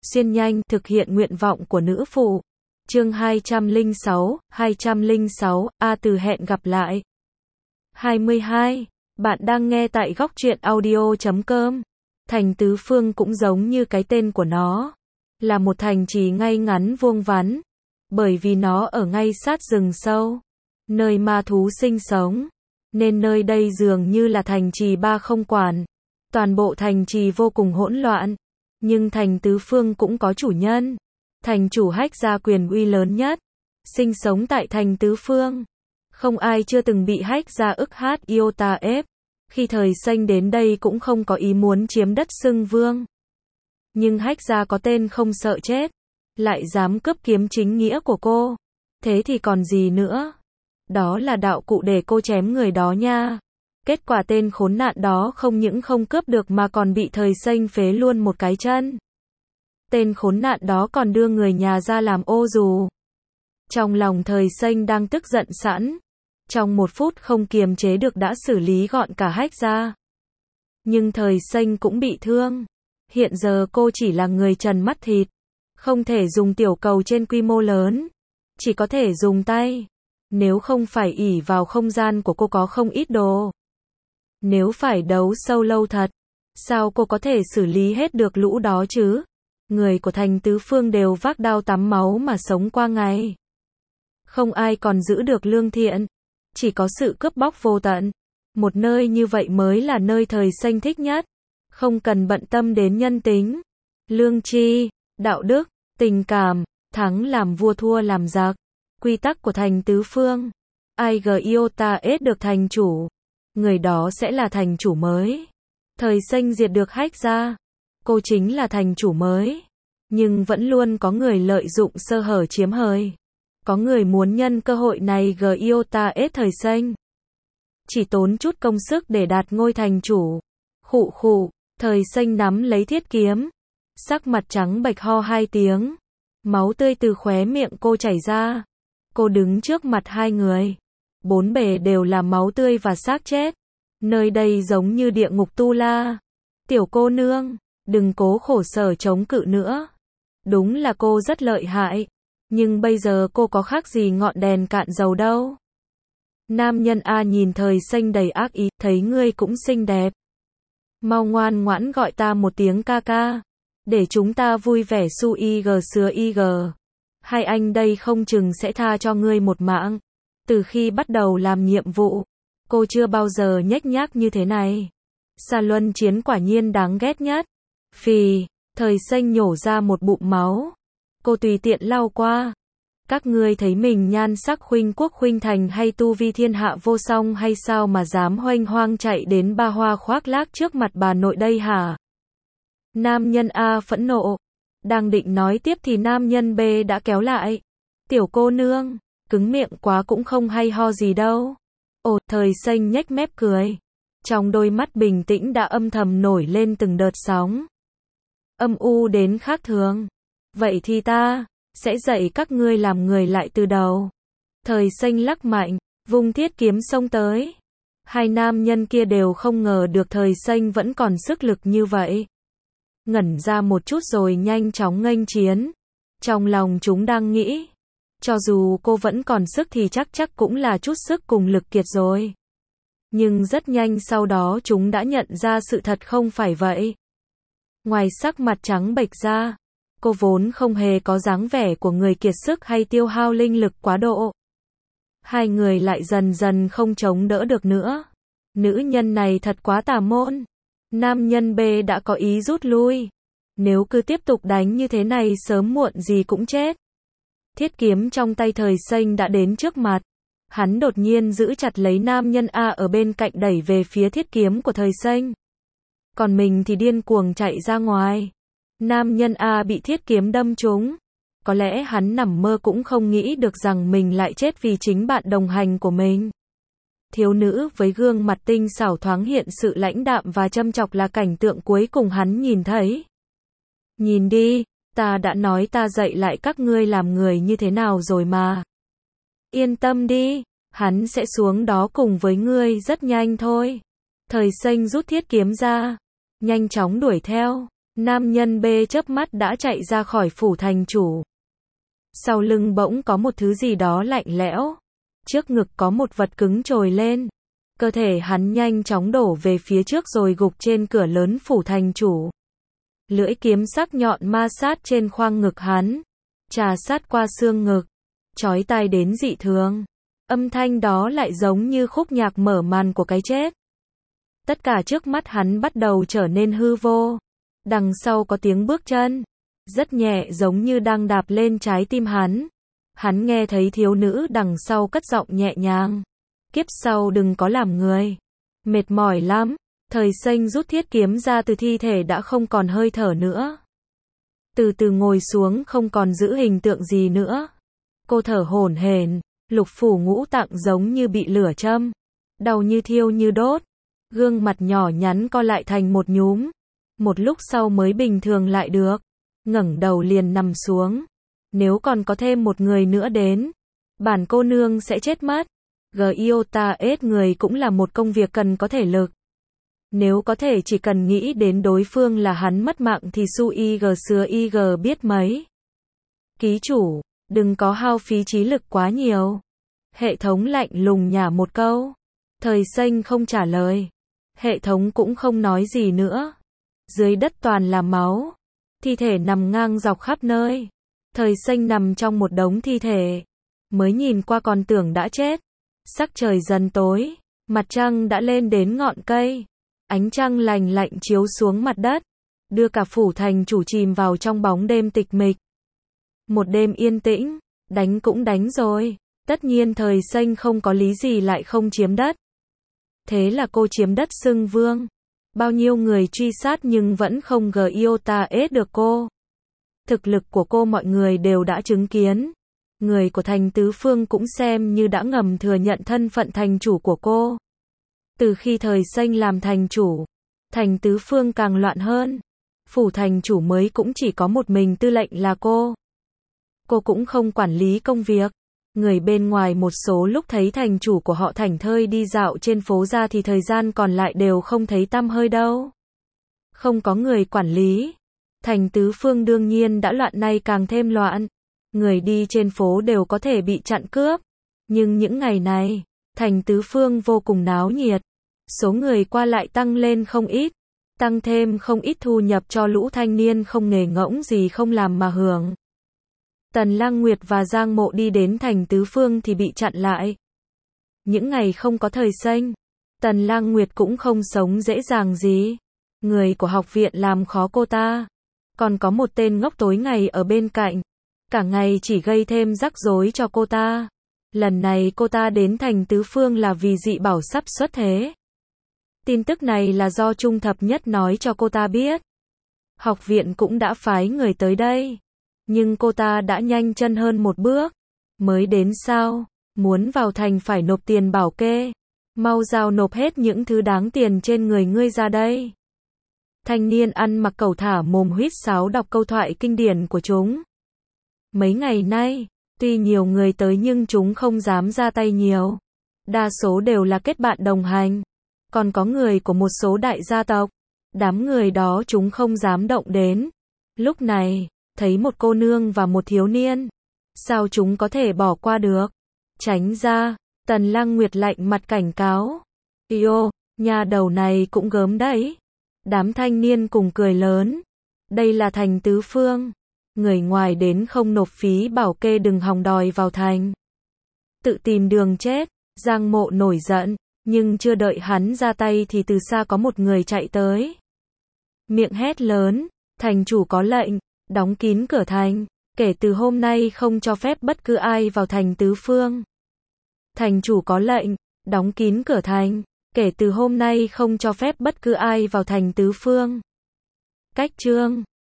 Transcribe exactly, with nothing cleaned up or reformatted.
xuyên nhanh, thực hiện nguyện vọng của nữ phụ. Chương hai trăm lẻ sáu, hai trăm lẻ sáu, A Từ hẹn gặp lại. hai mươi hai. Bạn đang nghe tại góc truyện audio chấm com. Thành Tứ Phương cũng giống như cái tên của nó, là một thành trì ngay ngắn vuông vắn, bởi vì nó ở ngay sát rừng sâu, nơi ma thú sinh sống, nên nơi đây dường như là thành trì ba không quản. Toàn bộ thành trì vô cùng hỗn loạn, nhưng thành Tứ Phương cũng có chủ nhân. Thành chủ Hách gia quyền uy lớn nhất, sinh sống tại thành Tứ Phương. Không ai chưa từng bị Hách gia ức hát Iota ép. Khi thời Xanh đến đây cũng không có ý muốn chiếm đất xưng vương. Nhưng Hách gia có tên không sợ chết, lại dám cướp kiếm chính nghĩa của cô. Thế thì còn gì nữa? Đó là đạo cụ để cô chém người đó nha. Kết quả tên khốn nạn đó không những không cướp được mà còn bị thời Xanh phế luôn một cái chân. Tên khốn nạn đó còn đưa người nhà ra làm ô dù. Trong lòng thời Xanh đang tức giận sẵn, trong một phút không kiềm chế được đã xử lý gọn cả Hách gia. Nhưng thời Xanh cũng bị thương. Hiện giờ cô chỉ là người trần mắt thịt, không thể dùng tiểu cầu trên quy mô lớn, chỉ có thể dùng tay. Nếu không phải ỷ vào không gian của cô có không ít đồ. Nếu phải đấu sâu lâu thật, sao cô có thể xử lý hết được lũ đó chứ? Người của thành Tứ Phương đều vác đao tắm máu mà sống qua ngày. Không ai còn giữ được lương thiện, chỉ có sự cướp bóc vô tận. Một nơi như vậy mới là nơi thời Xanh thích nhất. Không cần bận tâm đến nhân tính, lương tri, đạo đức, tình cảm, thắng làm vua thua làm giặc. Quy tắc của thành Tứ Phương, ai g Iota S được thành chủ, người đó sẽ là thành chủ mới. Thời Xanh diệt được Hách gia, cô chính là thành chủ mới. Nhưng vẫn luôn có người lợi dụng sơ hở chiếm hời. Có người muốn nhân cơ hội này g Iota S thời Xanh. Chỉ tốn chút công sức để đạt ngôi thành chủ. Khụ khụ, thời Xanh nắm lấy thiết kiếm, sắc mặt trắng bệch ho hai tiếng. Máu tươi từ khóe miệng cô chảy ra. Cô đứng trước mặt hai người. Bốn bề đều là máu tươi và xác chết. Nơi đây giống như địa ngục tu la. Tiểu cô nương, đừng cố khổ sở chống cự nữa. Đúng là cô rất lợi hại, nhưng bây giờ cô có khác gì ngọn đèn cạn dầu đâu. Nam nhân A nhìn thời Xanh đầy ác ý, thấy ngươi cũng xinh đẹp. Mau ngoan ngoãn gọi ta một tiếng ca ca, để chúng ta vui vẻ su y g sứa y g. Hai anh đây không chừng sẽ tha cho ngươi một mạng. Từ khi bắt đầu làm nhiệm vụ, cô chưa bao giờ nhếch nhác như thế này. Sa luân chiến quả nhiên đáng ghét nhất. Phì, thời Xanh nhổ ra một bụng máu. Cô tùy tiện lau qua. Các ngươi thấy mình nhan sắc khuynh quốc khuynh thành hay tu vi thiên hạ vô song hay sao mà dám hoanh hoang chạy đến ba hoa khoác lác trước mặt bà nội đây hả? Nam nhân A phẫn nộ. Đang định nói tiếp thì nam nhân B đã kéo lại. Tiểu cô nương, cứng miệng quá cũng không hay ho gì đâu. Ồ, thời Xanh nhếch mép cười. Trong đôi mắt bình tĩnh đã âm thầm nổi lên từng đợt sóng. Âm u đến khác thường. Vậy thì ta sẽ dạy các ngươi làm người lại từ đầu. Thời Xanh lắc mạnh, vung thiết kiếm xông tới. Hai nam nhân kia đều không ngờ được thời Xanh vẫn còn sức lực như vậy. Ngẩn ra một chút rồi nhanh chóng nghênh chiến. Trong lòng chúng đang nghĩ, cho dù cô vẫn còn sức thì chắc chắc cũng là chút sức cùng lực kiệt rồi. Nhưng rất nhanh sau đó chúng đã nhận ra sự thật không phải vậy. Ngoài sắc mặt trắng bệch ra, cô vốn không hề có dáng vẻ của người kiệt sức hay tiêu hao linh lực quá độ. Hai người lại dần dần không chống đỡ được nữa. Nữ nhân này thật quá tà môn. Nam nhân B đã có ý rút lui. Nếu cứ tiếp tục đánh như thế này sớm muộn gì cũng chết. Thiết kiếm trong tay thời Xanh đã đến trước mặt. Hắn đột nhiên giữ chặt lấy nam nhân A ở bên cạnh đẩy về phía thiết kiếm của thời Xanh. Còn mình thì điên cuồng chạy ra ngoài. Nam nhân A bị thiết kiếm đâm trúng. Có lẽ hắn nằm mơ cũng không nghĩ được rằng mình lại chết vì chính bạn đồng hành của mình. Thiếu nữ với gương mặt tinh xảo thoáng hiện sự lãnh đạm và châm chọc là cảnh tượng cuối cùng hắn nhìn thấy. Nhìn đi, ta đã nói ta dạy lại các ngươi làm người như thế nào rồi mà. Yên tâm đi, hắn sẽ xuống đó cùng với ngươi rất nhanh thôi. Thời Xanh rút thiết kiếm ra, nhanh chóng đuổi theo. Nam nhân B chớp mắt đã chạy ra khỏi phủ thành chủ. Sau lưng bỗng có một thứ gì đó lạnh lẽo. Trước ngực có một vật cứng trồi lên. Cơ thể hắn nhanh chóng đổ về phía trước rồi gục trên cửa lớn phủ thành chủ. Lưỡi kiếm sắc nhọn ma sát trên khoang ngực hắn. Trà sát qua xương ngực. Chói tai đến dị thường. Âm thanh đó lại giống như khúc nhạc mở màn của cái chết. Tất cả trước mắt hắn bắt đầu trở nên hư vô. Đằng sau có tiếng bước chân. Rất nhẹ giống như đang đạp lên trái tim hắn. Hắn nghe thấy thiếu nữ đằng sau cất giọng nhẹ nhàng. Kiếp sau đừng có làm người. Mệt mỏi lắm. Thời Xanh rút thiết kiếm ra từ thi thể đã không còn hơi thở nữa. Từ từ ngồi xuống không còn giữ hình tượng gì nữa. Cô thở hổn hển, lục phủ ngũ tạng giống như bị lửa châm. Đau như thiêu như đốt. Gương mặt nhỏ nhắn co lại thành một nhúm. Một lúc sau mới bình thường lại được. Ngẩng đầu liền nằm xuống. Nếu còn có thêm một người nữa đến, bản cô nương sẽ chết mất. Giota ết người cũng là một công việc cần có thể lực. Nếu có thể chỉ cần nghĩ đến đối phương là hắn mất mạng thì su ig xưa ig biết mấy. Ký chủ, đừng có hao phí trí lực quá nhiều. Hệ thống lạnh lùng nhả một câu. Thời Xanh không trả lời. Hệ thống cũng không nói gì nữa. Dưới đất toàn là máu. Thi thể nằm ngang dọc khắp nơi. Thời Xanh nằm trong một đống thi thể. Mới nhìn qua còn tưởng đã chết. Sắc trời dần tối. Mặt trăng đã lên đến ngọn cây. Ánh trăng lành lạnh chiếu xuống mặt đất. Đưa cả phủ thành chủ chìm vào trong bóng đêm tịch mịch. Một đêm yên tĩnh. Đánh cũng đánh rồi. Tất nhiên Thời Xanh không có lý gì lại không chiếm đất. Thế là cô chiếm đất xưng vương. Bao nhiêu người truy sát nhưng vẫn không Giota ết được cô. Thực lực của cô mọi người đều đã chứng kiến. Người của thành tứ phương cũng xem như đã ngầm thừa nhận thân phận thành chủ của cô. Từ khi Thời Xanh làm thành chủ, thành tứ phương càng loạn hơn. Phủ thành chủ mới cũng chỉ có một mình tư lệnh là cô. Cô cũng không quản lý công việc. Người bên ngoài một số lúc thấy thành chủ của họ thảnh thơi đi dạo trên phố ra thì thời gian còn lại đều không thấy tăm hơi đâu. Không có người quản lý. Thành tứ phương đương nhiên đã loạn, nay càng thêm loạn. Người đi trên phố đều có thể bị chặn cướp. Nhưng những ngày này, thành tứ phương vô cùng náo nhiệt. Số người qua lại tăng lên không ít. Tăng thêm không ít thu nhập cho lũ thanh niên không nghề ngỗng gì không làm mà hưởng. Tần Lăng Nguyệt và Giang Mộ đi đến thành tứ phương thì bị chặn lại. Những ngày không có Thời Xanh, Tần Lăng Nguyệt cũng không sống dễ dàng gì. Người của học viện làm khó cô ta. Còn có một tên ngốc tối ngày ở bên cạnh. Cả ngày chỉ gây thêm rắc rối cho cô ta. Lần này cô ta đến thành tứ phương là vì dị bảo sắp xuất thế. Tin tức này là do Trung Thập Nhất nói cho cô ta biết. Học viện cũng đã phái người tới đây. Nhưng cô ta đã nhanh chân hơn một bước. Mới đến sao? Muốn vào thành phải nộp tiền bảo kê. Mau giao nộp hết những thứ đáng tiền trên người ngươi ra đây. Thanh niên ăn mặc cẩu thả mồm huýt sáo đọc câu thoại kinh điển của chúng. Mấy ngày nay, tuy nhiều người tới nhưng chúng không dám ra tay nhiều. Đa số đều là kết bạn đồng hành. Còn có người của một số đại gia tộc. Đám người đó chúng không dám động đến. Lúc này, thấy một cô nương và một thiếu niên. Sao chúng có thể bỏ qua được? Tránh ra, Tần Lăng Nguyệt lạnh mặt cảnh cáo. Yêu, nhà đầu này cũng gớm đấy. Đám thanh niên cùng cười lớn. Đây là thành tứ phương. Người ngoài đến không nộp phí bảo kê đừng hòng đòi vào thành. Tự tìm đường chết. Giang Mộ nổi giận. Nhưng chưa đợi hắn ra tay thì từ xa có một người chạy tới. Miệng hét lớn. Thành chủ có lệnh. Đóng kín cửa thành. Kể từ hôm nay không cho phép bất cứ ai vào thành tứ phương. Thành chủ có lệnh. Đóng kín cửa thành. Kể từ hôm nay không cho phép bất cứ ai vào thành tứ phương. Cách chương